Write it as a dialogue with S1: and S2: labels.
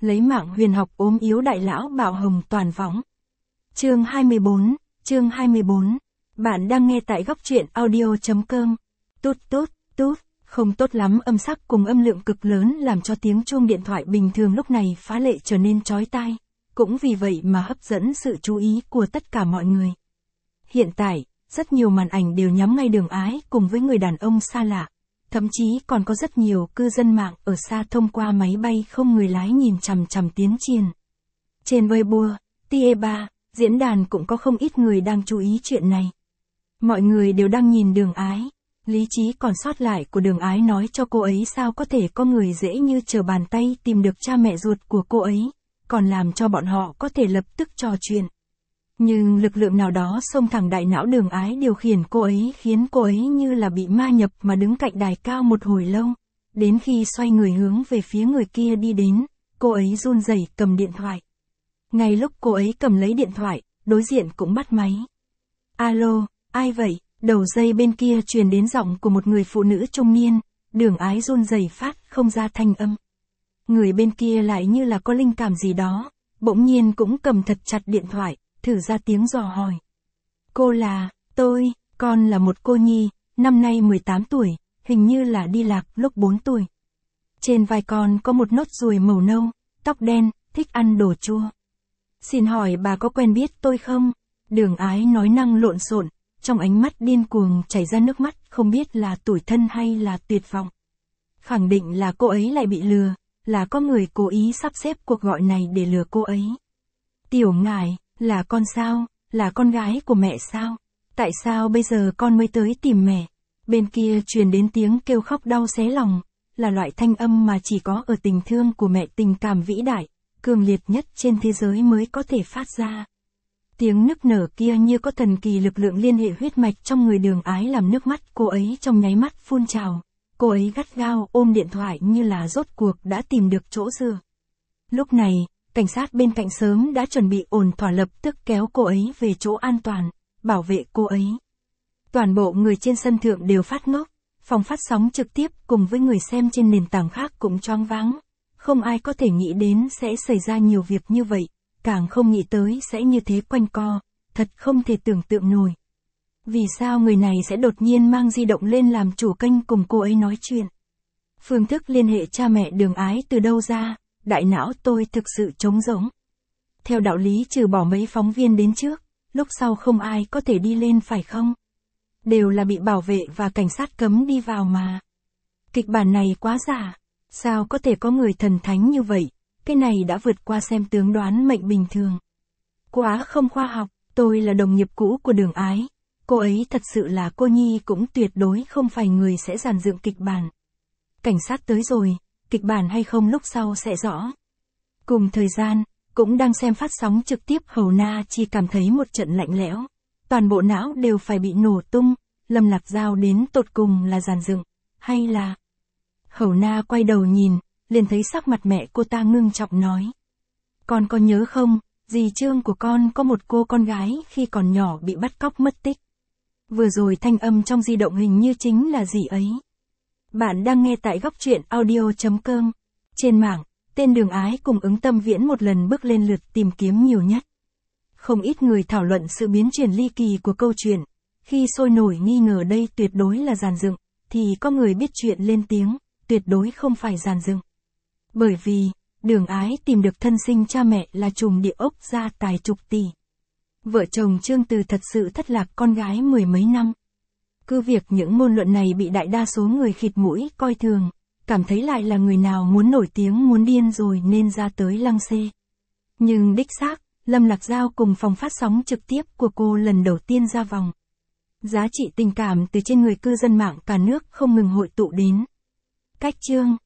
S1: lấy mạng huyền học ốm yếu đại lão bạo hồng toàn võng. Chương 24. Bạn đang nghe tại góc truyện audio.com. Tút tút, tút, không tốt lắm, âm sắc cùng âm lượng cực lớn làm cho tiếng chuông điện thoại bình thường lúc này phá lệ trở nên chói tai, cũng vì vậy mà hấp dẫn sự chú ý của tất cả mọi người. Hiện tại, rất nhiều màn ảnh đều nhắm ngay Đường Ái cùng với người đàn ông xa lạ. Thậm chí còn có rất nhiều cư dân mạng ở xa thông qua máy bay không người lái nhìn chằm chằm Tiến Triền. Trên Weibo, TE3, diễn đàn cũng có không ít người đang chú ý chuyện này. Mọi người đều đang nhìn Đường Ái. Lý trí còn sót lại của Đường Ái nói cho cô ấy sao có thể có người dễ như trở bàn tay tìm được cha mẹ ruột của cô ấy, còn làm cho bọn họ có thể lập tức trò chuyện. Nhưng lực lượng nào đó xông thẳng đại não Đường Ái điều khiển cô ấy khiến cô ấy như là bị ma nhập mà đứng cạnh đài cao một hồi lâu. Đến khi xoay người hướng về phía người kia đi đến, cô ấy run rẩy cầm điện thoại. Ngay lúc cô ấy cầm lấy điện thoại, đối diện cũng bắt máy. Alo, ai vậy? Đầu dây bên kia truyền đến giọng của một người phụ nữ trung niên. Đường Ái run rẩy phát không ra thanh âm. Người bên kia lại như là có linh cảm gì đó, bỗng nhiên cũng cầm thật chặt điện thoại, thử ra tiếng dò hỏi. Cô là, con là một cô nhi, năm nay 18 tuổi, hình như là đi lạc lúc 4 tuổi. Trên vai con có một nốt ruồi màu nâu, tóc đen, thích ăn đồ chua. Xin hỏi bà có quen biết tôi không? Đường Ái nói năng lộn xộn, trong ánh mắt điên cuồng chảy ra nước mắt, không biết là tủi thân hay là tuyệt vọng. Khẳng định là cô ấy lại bị lừa, là có người cố ý sắp xếp cuộc gọi này để lừa cô ấy. Tiểu Ngải, là con sao? Là con gái của mẹ sao? Tại sao bây giờ con mới tới tìm mẹ? Bên kia truyền đến tiếng kêu khóc đau xé lòng, là loại thanh âm mà chỉ có ở tình thương của mẹ, tình cảm vĩ đại, cường liệt nhất trên thế giới mới có thể phát ra. Tiếng nức nở kia như có thần kỳ lực lượng liên hệ huyết mạch trong người Đường Ái làm nước mắt cô ấy trong nháy mắt phun trào. Cô ấy gắt gao ôm điện thoại như là rốt cuộc đã tìm được chỗ dựa. Lúc này, cảnh sát bên cạnh sớm đã chuẩn bị ổn thỏa, lập tức kéo cô ấy về chỗ an toàn, bảo vệ cô ấy. Toàn bộ người trên sân thượng đều phát ngốc, phòng phát sóng trực tiếp cùng với người xem trên nền tảng khác cũng choáng váng. Không ai có thể nghĩ đến sẽ xảy ra nhiều việc như vậy, càng không nghĩ tới sẽ như thế quanh co, thật không thể tưởng tượng nổi. Vì sao người này sẽ đột nhiên mang di động lên làm chủ kênh cùng cô ấy nói chuyện? Phương thức liên hệ cha mẹ Đường Ái từ đâu ra? Đại não tôi thực sự trống rỗng. Theo đạo lý trừ bỏ mấy phóng viên đến trước, lúc sau không ai có thể đi lên phải không? Đều là bị bảo vệ và cảnh sát cấm đi vào mà. Kịch bản này quá giả. Sao có thể có người thần thánh như vậy? Cái này đã vượt qua xem tướng đoán mệnh bình thường. Quá không khoa học. Tôi là đồng nghiệp cũ của Đường Ái. Cô ấy thật sự là cô nhi, cũng tuyệt đối không phải người sẽ dàn dựng kịch bản. Cảnh sát tới rồi, kịch bản hay không lúc sau sẽ rõ. Cùng thời gian, cũng đang xem phát sóng trực tiếp, Hầu Na chỉ cảm thấy một trận lạnh lẽo. Toàn bộ não đều phải bị nổ tung. Lâm Lạc Giao đến tột cùng là dàn dựng, hay là... Hầu Na quay đầu nhìn, liền thấy sắc mặt mẹ cô ta ngưng trọng nói. Con có nhớ không, dì Trương của con có một cô con gái khi còn nhỏ bị bắt cóc mất tích. Vừa rồi thanh âm trong di động hình như chính là dì ấy. Bạn đang nghe tại góc truyện audio.com. Trên mạng, tên Đường Ái cùng Ứng Tâm Viễn một lần bước lên lượt tìm kiếm nhiều nhất. Không ít người thảo luận sự biến chuyển ly kỳ của câu chuyện. Khi sôi nổi nghi ngờ đây tuyệt đối là dàn dựng, thì có người biết chuyện lên tiếng, tuyệt đối không phải dàn dựng. Bởi vì, Đường Ái tìm được thân sinh cha mẹ là trùm địa ốc gia tài chục tỷ. Vợ chồng Trương Từ thật sự thất lạc con gái mười mấy năm. Cứ việc những ngôn luận này bị đại đa số người khịt mũi coi thường, cảm thấy lại là người nào muốn nổi tiếng muốn điên rồi nên ra tới lăng xê. Nhưng đích xác, Lâm Lạc Giao cùng phòng phát sóng trực tiếp của cô lần đầu tiên ra vòng. Giá trị tình cảm từ trên người cư dân mạng cả nước không ngừng hội tụ đến. Cách chương